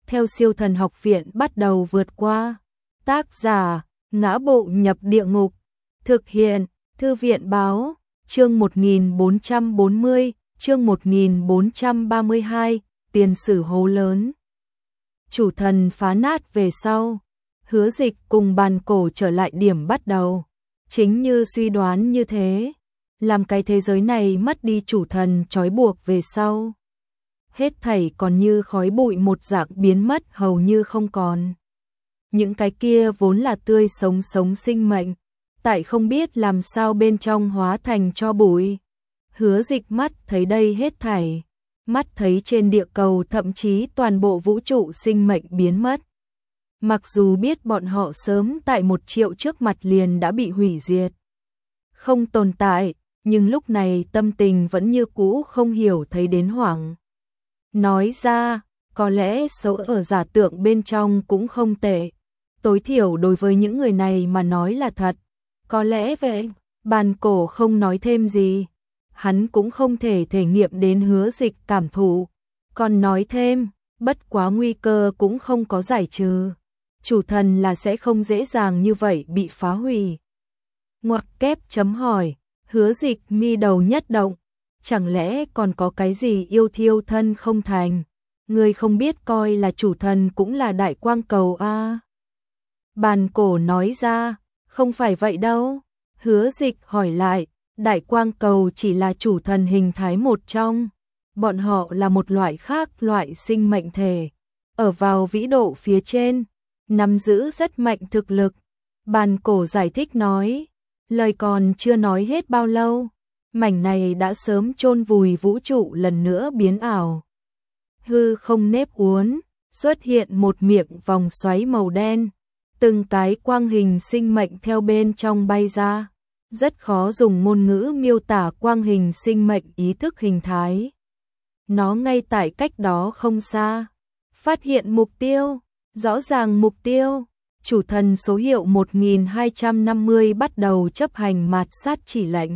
theo Siêu Thần Học Viện bắt đầu vượt qua. Tác giả: Ngã Bộ Nhập Địa Ngục. Thực hiện: Thư viện báo. Chương 1440, chương 1432, tiền sử hố lớn. Chủ thần phá nát về sau, Hứa Dịch cùng Bàn Cổ trở lại điểm bắt đầu. Chính như suy đoán như thế, làm cái thế giới này mất đi chủ thần trói buộc về sau, hết thảy còn như khói bụi một dạng biến mất hầu như không còn. Những cái kia vốn là tươi sống sinh mệnh, tại không biết làm sao bên trong hóa thành tro bụi. Hứa Dịch mắt thấy đây hết thảy, mắt thấy trên địa cầu thậm chí toàn bộ vũ trụ sinh mệnh biến mất. Mặc dù biết bọn họ sớm tại 1 triệu trước mặt liền đã bị hủy diệt, không tồn tại, nhưng lúc này tâm tình vẫn như cũ không hiểu thấy đến hoảng. Nói ra, có lẽ xấu ở giả tượng bên trong cũng không tệ, tối thiểu đối với những người này mà nói là thật. Có lẽ vậy. Bàn Cổ không nói thêm gì, hắn cũng không thể thể nghiệm đến Hứa Dịch cảm thụ, còn nói thêm, bất quá nguy cơ cũng không có giải trừ. Chủ thần là sẽ không dễ dàng như vậy bị phá hủy. Ngoặc kép chấm hỏi, Hứa Dịch mi đầu nhất động, chẳng lẽ còn có cái gì yêu thiêu thân không thành? Người không biết coi là chủ thần cũng là đại quang cầu a. Bàn Cổ nói ra, không phải vậy đâu. Hứa Dịch hỏi lại, đại quang cầu chỉ là chủ thần hình thái một trong, bọn họ là một loại khác loại sinh mệnh thể, ở vào vĩ độ phía trên, nắm giữ rất mạnh thực lực. Bàn Cổ giải thích nói, lời còn chưa nói hết bao lâu, mảnh này đã sớm chôn vùi vũ trụ lần nữa biến ảo. Hư không nếp uốn, xuất hiện một miệng vòng xoáy màu đen, từng cái quang hình sinh mệnh theo bên trong bay ra, rất khó dùng ngôn ngữ miêu tả quang hình sinh mệnh ý thức hình thái. Nó ngay tại cách đó không xa, phát hiện mục tiêu, rõ ràng mục tiêu, chủ thần số hiệu 1250 bắt đầu chấp hành mạt sát chỉ lệnh.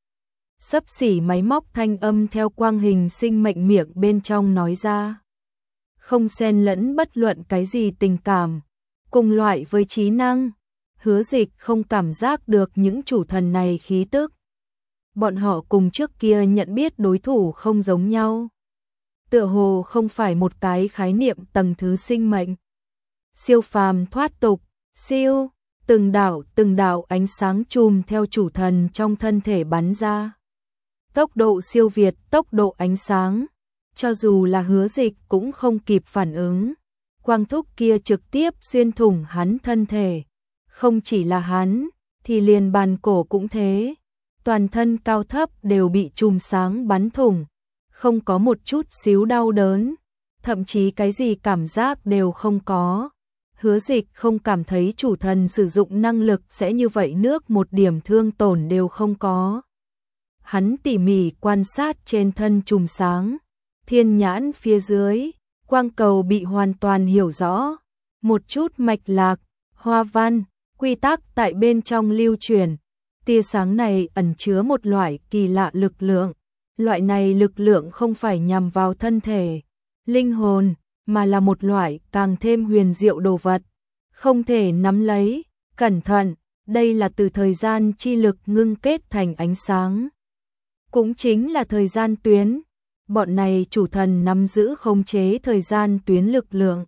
Xấp xỉ máy móc thanh âm theo quang hình sinh mệnh miệng bên trong nói ra, không xen lẫn bất luận cái gì tình cảm, cùng loại với trí năng. Hứa Dịch không cảm giác được những chủ thần này khí tức. Bọn họ cùng trước kia nhận biết đối thủ không giống nhau. Tựa hồ không phải một cái khái niệm tầng thứ sinh mệnh. Siêu phàm thoát tục, siêu, từng đạo ánh sáng chùm theo chủ thần trong thân thể bắn ra. Tốc độ siêu việt tốc độ ánh sáng, cho dù là Hứa Dịch cũng không kịp phản ứng. Quang thúc kia trực tiếp xuyên thủng hắn thân thể. Không chỉ là hắn, thì liền Bàn Cổ cũng thế. Toàn thân cao thấp đều bị chùm sáng bắn thủng, không có một chút xíu đau đớn, thậm chí cái gì cảm giác đều không có. Hứa Dịch không cảm thấy chủ thần sử dụng năng lực sẽ như vậy, nước một điểm thương tổn đều không có. Hắn tỉ mỉ quan sát trên thân chùm sáng, thiên nhãn phía dưới, quang cầu bị hoàn toàn hiểu rõ, một chút mạch lạc, hoa văn, quy tắc tại bên trong lưu truyền. Tia sáng này ẩn chứa một loại kỳ lạ lực lượng. Loại này lực lượng không phải nhằm vào thân thể, linh hồn, mà là một loại càng thêm huyền diệu đồ vật, không thể nắm lấy, cẩn thận, đây là từ thời gian chi lực ngưng kết thành ánh sáng. Cũng chính là thời gian tuyến, bọn này chủ thần nắm giữ khống chế thời gian tuyến lực lượng,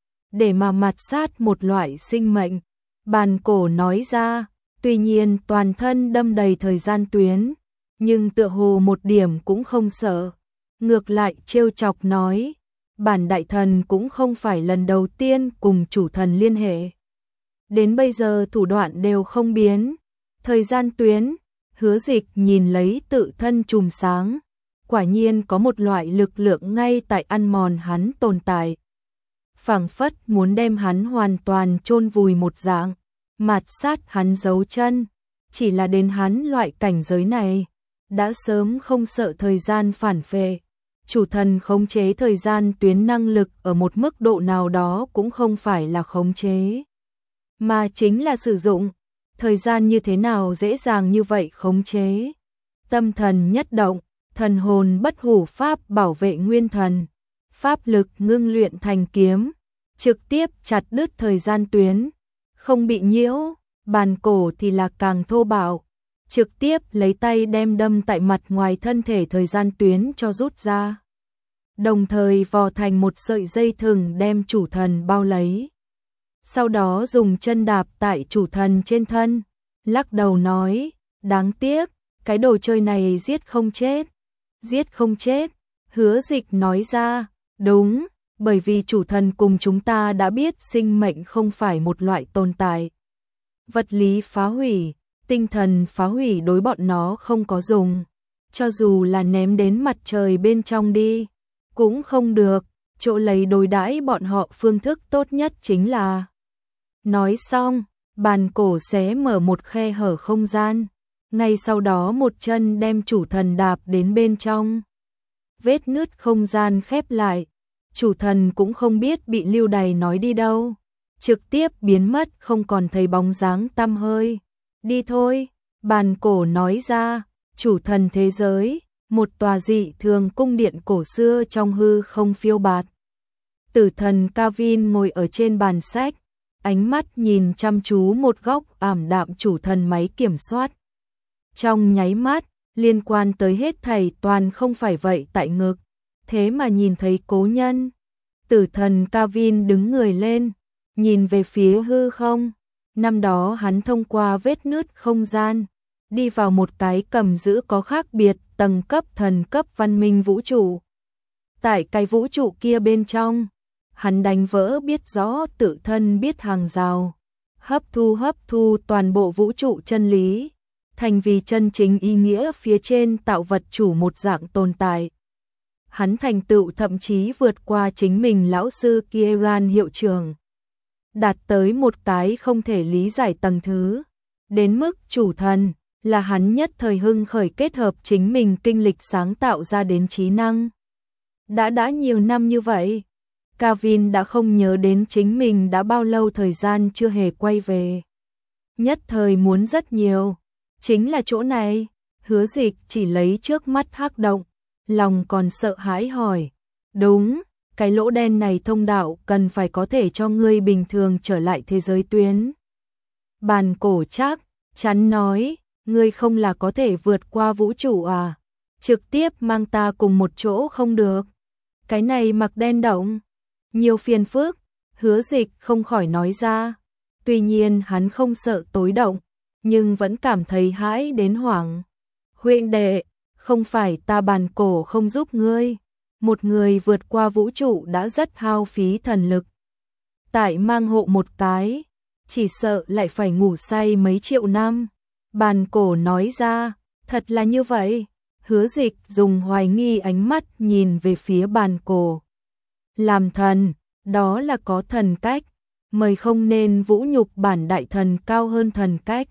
để mà mạt sát một loại sinh mệnh. Bàn Cổ nói ra, tuy nhiên toàn thân đâm đầy thời gian tuyến, nhưng tựa hồ một điểm cũng không sợ. Ngược lại trêu chọc nói, bản đại thần cũng không phải lần đầu tiên cùng chủ thần liên hệ. Đến bây giờ thủ đoạn đều không biến. Thời gian tuyến, Hứa Dịch nhìn lấy tự thân chùm sáng, quả nhiên có một loại lực lượng ngay tại ăn mòn hắn tồn tại. Phảng phất muốn đem hắn hoàn toàn chôn vùi một dạng, mạt sát hắn dấu chân. Chỉ là đến hắn loại cảnh giới này, đã sớm không sợ thời gian phản phệ. Chủ thần khống chế thời gian tuyến năng lực ở một mức độ nào đó cũng không phải là khống chế, mà chính là sử dụng. Thời gian như thế nào dễ dàng như vậy khống chế? Tâm thần nhất động, thần hồn bất hủ pháp bảo vệ nguyên thần, pháp lực ngưng luyện thành kiếm, trực tiếp chặt đứt thời gian tuyến, không bị nhiễu. Bàn cổ thì là càng thô bạo, trực tiếp lấy tay đem đâm tại mặt ngoài thân thể thời gian tuyến cho rút ra. Đồng thời vò thành một sợi dây thừng đem chủ thần bao lấy. Sau đó dùng chân đạp tại chủ thần trên thân, lắc đầu nói, đáng tiếc, cái đồ chơi này giết không chết. Giết không chết, Hứa Dịch nói ra, đúng, bởi vì chủ thần cùng chúng ta đã biết sinh mệnh không phải một loại tồn tại. Vật lý phá hủy, tinh thần phá hủy đối bọn nó không có dùng, cho dù là ném đến mặt trời bên trong đi, cũng không được, chỗ lấy đối đãi bọn họ phương thức tốt nhất chính là. Nói xong, bàn cổ xé mở một khe hở không gian, ngay sau đó một chân đem chủ thần đạp đến bên trong. Vết nứt không gian khép lại, chủ thần cũng không biết bị lưu đày nói đi đâu, trực tiếp biến mất không còn thấy bóng dáng tăm hơi. Đi thôi, bàn cổ nói ra, chủ thần thế giới, một tòa dị thường cung điện cổ xưa trong hư không phiêu bạt. Tử thần Kavin ngồi ở trên bàn sách, ánh mắt nhìn chăm chú một góc ảm đạm chủ thần máy kiểm soát. Trong nháy mắt, liên quan tới hết thảy toàn không phải vậy tại ngực, thế mà nhìn thấy cố nhân. Tử thần Kavin đứng người lên, nhìn về phía hư không. Năm đó hắn thông qua vết nứt không gian, đi vào một cái cầm giữ có khác biệt tầng cấp thần cấp văn minh vũ trụ. Tại cái vũ trụ kia bên trong, hắn đánh vỡ biết rõ tự thân biết hàng rào, hấp thu toàn bộ vũ trụ chân lý, thành vì chân chính ý nghĩa phía trên tạo vật chủ một dạng tồn tại. Hắn thành tựu thậm chí vượt qua chính mình lão sư Kieran hiệu trưởng, đạt tới một cái không thể lý giải tầng thứ, đến mức chủ thần là hắn nhất thời hưng khởi kết hợp chính mình kinh lịch sáng tạo ra đến trí năng. Đã nhiều năm như vậy, Kavin đã không nhớ đến chính mình đã bao lâu thời gian chưa hề quay về. Nhất thời muốn rất nhiều, chính là chỗ này. Hứa Dịch chỉ lấy trước mắt hắc động, lòng còn sợ hãi hỏi, đúng, cái lỗ đen này thông đạo cần phải có thể cho ngươi bình thường trở lại thế giới tuyến. Bàn cổ chắc chắn nói, ngươi không là có thể vượt qua vũ trụ à, trực tiếp mang ta cùng một chỗ không được. Cái này mặc đen động, nhiều phiền phức. Hứa Dịch không khỏi nói ra, tuy nhiên hắn không sợ tối động, nhưng vẫn cảm thấy hãi đến hoảng. Huynh đệ, không phải ta bàn cổ không giúp ngươi, một người vượt qua vũ trụ đã rất hao phí thần lực. Tại mang hộ một cái, chỉ sợ lại phải ngủ say mấy triệu năm. Bàn cổ nói ra, thật là như vậy. Hứa Dịch dùng hoài nghi ánh mắt nhìn về phía bàn cổ. Làm thần, đó là có thần cách, mời không nên vũ nhục bản đại thần cao hơn thần cách.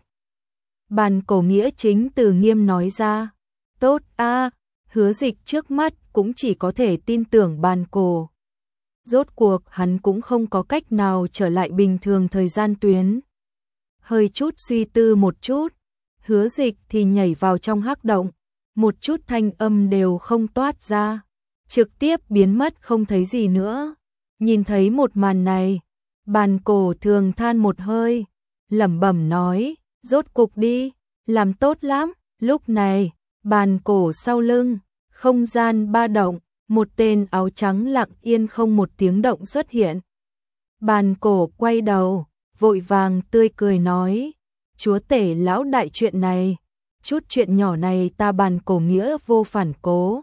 Bàn cổ nghĩa chính từ nghiêm nói ra, tốt a. Hứa Dịch trước mắt cũng chỉ có thể tin tưởng bàn cổ. Rốt cuộc hắn cũng không có cách nào trở lại bình thường thời gian tuyến. Hơi chút suy tư một chút, Hứa Dịch thì nhảy vào trong hắc động, một chút thanh âm đều không toát ra, trực tiếp biến mất không thấy gì nữa. Nhìn thấy một màn này, bàn cổ thường than một hơi, lẩm bẩm nói, rốt cục đi, làm tốt lắm. Lúc này, bàn cổ sau lưng, không gian ba động, một tên áo trắng lặng yên không một tiếng động xuất hiện. Bàn cổ quay đầu, vội vàng tươi cười nói, chúa tể lão đại chuyện này, chút chuyện nhỏ này ta bàn cổ nghĩa vô phản cố.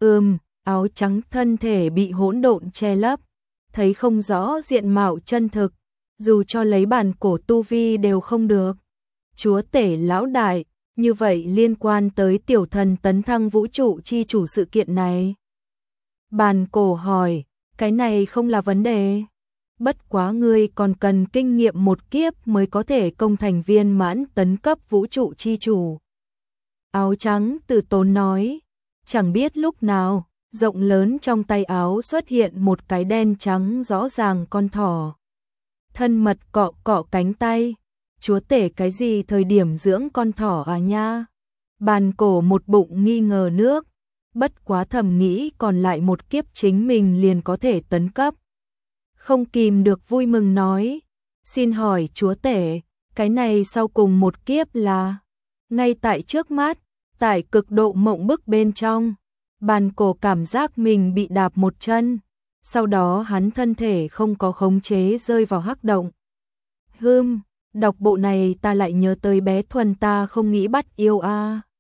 Áo trắng thân thể bị hỗn độn che lấp, thấy không rõ diện mạo chân thực, dù cho lấy bàn cổ tu vi đều không được. Chúa tể lão đại, như vậy liên quan tới tiểu thần tấn thăng vũ trụ chi chủ sự kiện này. Bàn cổ hỏi, cái này không là vấn đề. Bất quá ngươi còn cần kinh nghiệm một kiếp mới có thể công thành viên mãn tấn cấp vũ trụ chi chủ. Áo trắng từ tốn nói, chẳng biết lúc nào, rộng lớn trong tay áo xuất hiện một cái đen trắng rõ ràng con thỏ. Thân mật cọ cọ cánh tay, chúa tể cái gì thời điểm dưỡng con thỏ à nha? Bàn cổ một bụng nghi ngờ nước, bất quá thầm nghĩ còn lại một kiếp chính mình liền có thể tấn cấp. không kìm được vui mừng nói, xin hỏi chúa tể, cái này sau cùng một kiếp là ngay tại trước mắt, tại cực độ mộng bức bên trong. Bàn cổ cảm giác mình bị đạp một chân, sau đó hắn thân thể không có khống chế rơi vào hắc động. Đọc bộ này ta lại nhớ tới bé Thuần ta không nghĩ bắt yêu a.